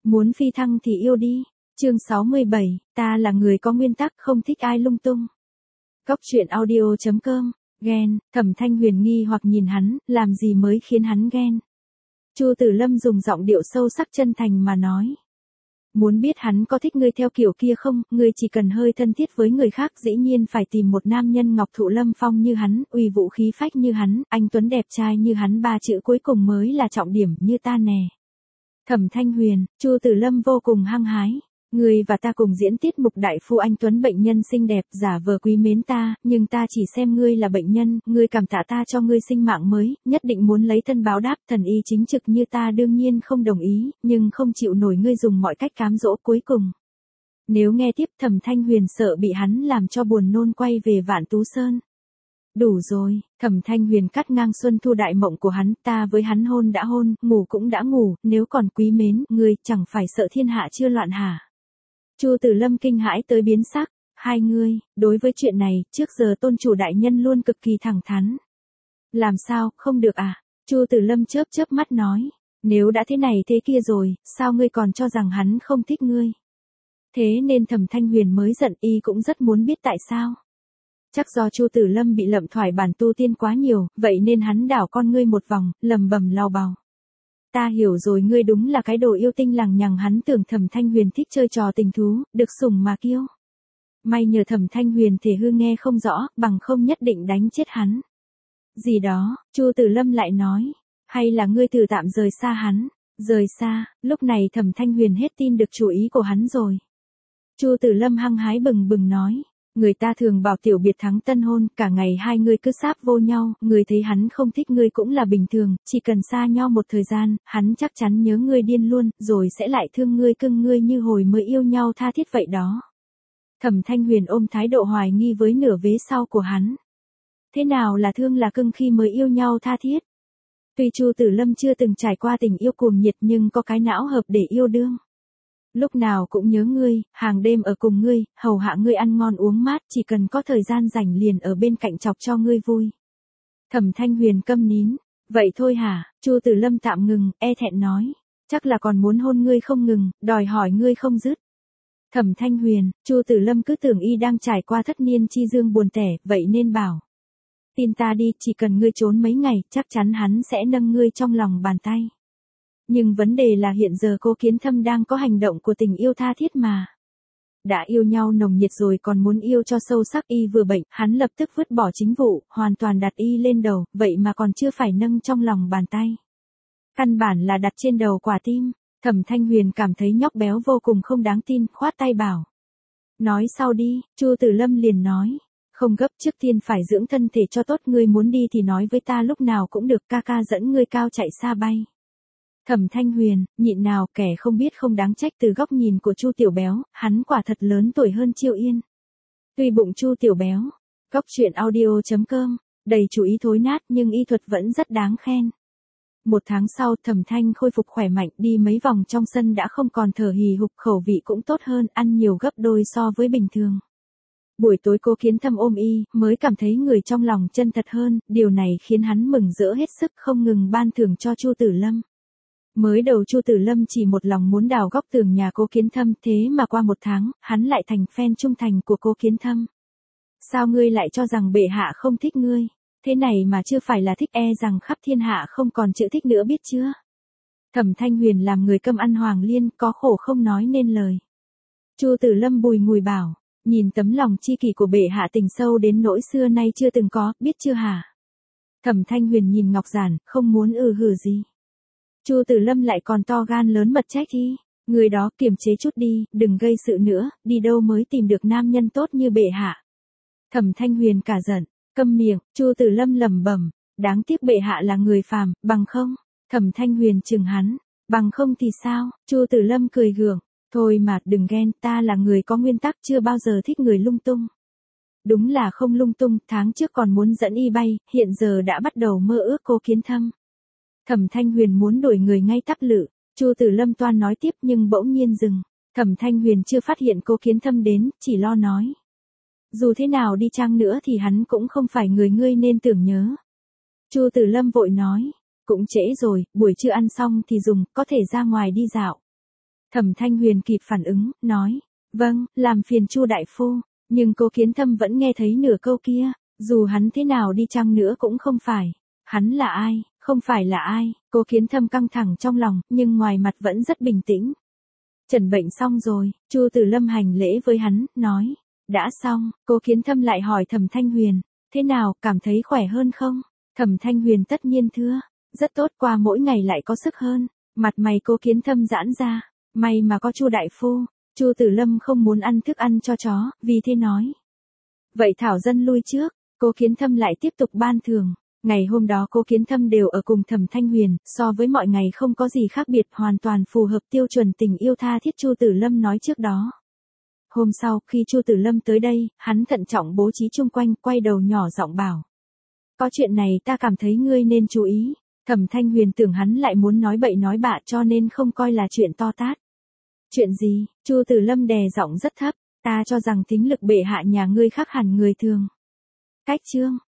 Muốn phi thăng thì yêu đi. Chương 67, ta là người có nguyên tắc không thích ai lung tung. Góc truyện audio.com, ghen, Thẩm Thanh Huyền nghi hoặc nhìn hắn, làm gì mới khiến hắn ghen. Chu Tử Lâm dùng giọng điệu sâu sắc chân thành mà nói. Muốn biết hắn có thích ngươi theo kiểu kia không, ngươi chỉ cần hơi thân thiết với người khác, dĩ nhiên phải tìm một nam nhân ngọc thụ lâm phong như hắn, uy vũ khí phách như hắn, anh tuấn đẹp trai như hắn, ba chữ cuối cùng mới là trọng điểm, như ta nè. Thẩm Thanh Huyền, Chu Tử Lâm vô cùng hăng hái. Ngươi và ta cùng diễn tiết mục đại phu anh tuấn bệnh nhân xinh đẹp, giả vờ quý mến ta, nhưng ta chỉ xem ngươi là bệnh nhân, ngươi cảm tạ ta cho ngươi sinh mạng mới, nhất định muốn lấy thân báo đáp, thần y chính trực như ta đương nhiên không đồng ý, nhưng không chịu nổi ngươi dùng mọi cách cám dỗ cuối cùng. Nếu nghe tiếp, Thẩm Thanh Huyền sợ bị hắn làm cho buồn nôn quay về Vạn Tú Sơn. Đủ rồi, Thẩm Thanh Huyền cắt ngang xuân thu đại mộng của hắn, ta với hắn hôn đã hôn, ngủ cũng đã ngủ, nếu còn quý mến, ngươi chẳng phải sợ thiên hạ chưa loạn hả? Chu Tử Lâm kinh hãi tới biến sắc, hai ngươi, đối với chuyện này, trước giờ tôn chủ đại nhân luôn cực kỳ thẳng thắn. Làm sao, không được à? Chu Tử Lâm chớp chớp mắt nói, nếu đã thế này thế kia rồi, sao ngươi còn cho rằng hắn không thích ngươi? Thế nên Thẩm Thanh Huyền mới giận, y cũng rất muốn biết tại sao. Chắc do Chu Tử Lâm bị lậm thoải bản tu tiên quá nhiều, vậy nên hắn đảo con ngươi một vòng, lầm bầm lau bào. Ta hiểu rồi, ngươi đúng là cái đồ yêu tinh lằng nhằng, hắn tưởng Thẩm Thanh Huyền thích chơi trò tình thú, được sủng mà kiêu. May nhờ Thẩm Thanh Huyền thể hư nghe không rõ, bằng không nhất định đánh chết hắn. Gì đó, Chu Tử Lâm lại nói, hay là ngươi thử tạm rời xa hắn, rời xa, lúc này Thẩm Thanh Huyền hết tin được chủ ý của hắn rồi. Chu Tử Lâm hăng hái bừng bừng nói. Người ta thường bảo tiểu biệt thắng tân hôn, cả ngày hai người cứ sáp vô nhau, người thấy hắn không thích ngươi cũng là bình thường, chỉ cần xa nhau một thời gian, hắn chắc chắn nhớ ngươi điên luôn, rồi sẽ lại thương ngươi cưng ngươi như hồi mới yêu nhau tha thiết vậy đó. Thẩm Thanh Huyền ôm thái độ hoài nghi với nửa vế sau của hắn. Thế nào là thương là cưng khi mới yêu nhau tha thiết? Tuy Chu Tử Lâm chưa từng trải qua tình yêu cuồng nhiệt nhưng có cái não hợp để yêu đương. Lúc nào cũng nhớ ngươi, hàng đêm ở cùng ngươi, hầu hạ ngươi ăn ngon uống mát, chỉ cần có thời gian rảnh liền ở bên cạnh chọc cho ngươi vui. Thẩm Thanh Huyền câm nín, vậy thôi hả? Chu Tử Lâm tạm ngừng, e thẹn nói, chắc là còn muốn hôn ngươi không ngừng, đòi hỏi ngươi không dứt. Thẩm Thanh Huyền, Chu Tử Lâm cứ tưởng y đang trải qua thất niên chi dương buồn tẻ, vậy nên bảo. Tin ta đi, chỉ cần ngươi trốn mấy ngày, chắc chắn hắn sẽ nâng ngươi trong lòng bàn tay. Nhưng vấn đề là hiện giờ Cố Kiến Thâm đang có hành động của tình yêu tha thiết mà. Đã yêu nhau nồng nhiệt rồi còn muốn yêu cho sâu sắc, y vừa bệnh, hắn lập tức vứt bỏ chính vụ, hoàn toàn đặt y lên đầu, vậy mà còn chưa phải nâng trong lòng bàn tay. Căn bản là đặt trên đầu quả tim. Thẩm Thanh Huyền cảm thấy nhóc béo vô cùng không đáng tin, khoát tay bảo. Nói sau đi, Chu Tử Lâm liền nói. Không gấp, trước tiên phải dưỡng thân thể cho tốt, ngươi muốn đi thì nói với ta lúc nào cũng được, ca ca dẫn ngươi cao chạy xa bay. Thẩm Thanh Huyền, nhịn nào, kẻ không biết không đáng trách. Từ góc nhìn của Chu Tiểu Béo, hắn quả thật lớn tuổi hơn Chiêu Yên. Tuy bụng Chu Tiểu Béo, góc truyện audio.com, đầy chú ý thối nát nhưng y thuật vẫn rất đáng khen. Một tháng sau, Thẩm Thanh khôi phục khỏe mạnh, đi mấy vòng trong sân đã không còn thở hì hục, khẩu vị cũng tốt hơn, ăn nhiều gấp đôi so với bình thường. Buổi tối Cố Kiến Thâm ôm y, mới cảm thấy người trong lòng chân thật hơn, điều này khiến hắn mừng rỡ hết sức, không ngừng ban thưởng cho Chu Tử Lâm. Mới đầu Chu Tử Lâm chỉ một lòng muốn đào góc tường nhà Cố Kiến Thâm, thế mà qua một tháng, hắn lại thành fan trung thành của Cố Kiến Thâm. Sao ngươi lại cho rằng bệ hạ không thích ngươi? Thế này mà chưa phải là thích, e rằng khắp thiên hạ không còn chữ thích nữa biết chưa? Thẩm Thanh Huyền làm người câm ăn hoàng liên, có khổ không nói nên lời. Chu Tử Lâm bùi ngùi bảo, nhìn tấm lòng chi kỷ của bệ hạ tình sâu đến nỗi xưa nay chưa từng có, biết chưa hả? Thẩm Thanh Huyền nhìn Ngọc Giản, không muốn hử gì. Chu Tử Lâm lại còn to gan lớn mật trách y, người đó kiềm chế chút đi, đừng gây sự nữa, đi đâu mới tìm được nam nhân tốt như bệ hạ. Thẩm Thanh Huyền cả giận, câm miệng. Chu Tử Lâm lẩm bẩm, đáng tiếc bệ hạ là người phàm, bằng không. Thẩm Thanh Huyền chừng hắn, bằng không thì sao? Chu Tử Lâm cười gượng, thôi mà, đừng ghen, ta là người có nguyên tắc, chưa bao giờ thích người lung tung. Đúng là không lung tung, tháng trước còn muốn dẫn y bay, hiện giờ đã bắt đầu mơ ước Cố Kiến Thâm. Thẩm Thanh Huyền muốn đuổi người ngay tắp lự. Chu Tử Lâm toan nói tiếp nhưng bỗng nhiên dừng. Thẩm Thanh Huyền chưa phát hiện Cố Kiến Thâm đến, chỉ lo nói. Dù thế nào đi chăng nữa thì hắn cũng không phải người ngươi nên tưởng nhớ. Chu Tử Lâm vội nói. Cũng trễ rồi, buổi trưa ăn xong thì dùng, có thể ra ngoài đi dạo. Thẩm Thanh Huyền kịp phản ứng, nói, vâng, làm phiền Chu đại phu, nhưng Cố Kiến Thâm vẫn nghe thấy nửa câu kia, dù hắn thế nào đi chăng nữa cũng không phải. Hắn là ai, không phải là ai, Cố Kiến Thâm căng thẳng trong lòng, nhưng ngoài mặt vẫn rất bình tĩnh. Trần bệnh xong rồi, Chu Tử Lâm hành lễ với hắn, nói, đã xong, Cố Kiến Thâm lại hỏi Thẩm Thanh Huyền, thế nào, cảm thấy khỏe hơn không? Thẩm Thanh Huyền tất nhiên thưa, rất tốt, qua mỗi ngày lại có sức hơn, mặt mày Cố Kiến Thâm giãn ra, may mà có Chu đại phu. Chu Tử Lâm không muốn ăn thức ăn cho chó, vì thế nói. Vậy Thảo Dân lui trước, Cố Kiến Thâm lại tiếp tục ban thưởng. Ngày hôm đó Cố Kiến Thâm đều ở cùng Thẩm Thanh Huyền, so với mọi ngày không có gì khác biệt, hoàn toàn phù hợp tiêu chuẩn tình yêu tha thiết Chu Tử Lâm nói trước đó. Hôm sau, khi Chu Tử Lâm tới đây, hắn thận trọng bố trí chung quanh, quay đầu nhỏ giọng bảo. Có chuyện này ta cảm thấy ngươi nên chú ý. Thẩm Thanh Huyền tưởng hắn lại muốn nói bậy nói bạ cho nên không coi là chuyện to tát. Chuyện gì? Chu Tử Lâm đè giọng rất thấp, ta cho rằng tính lực bệ hạ nhà ngươi khác hẳn người thường. Cách chương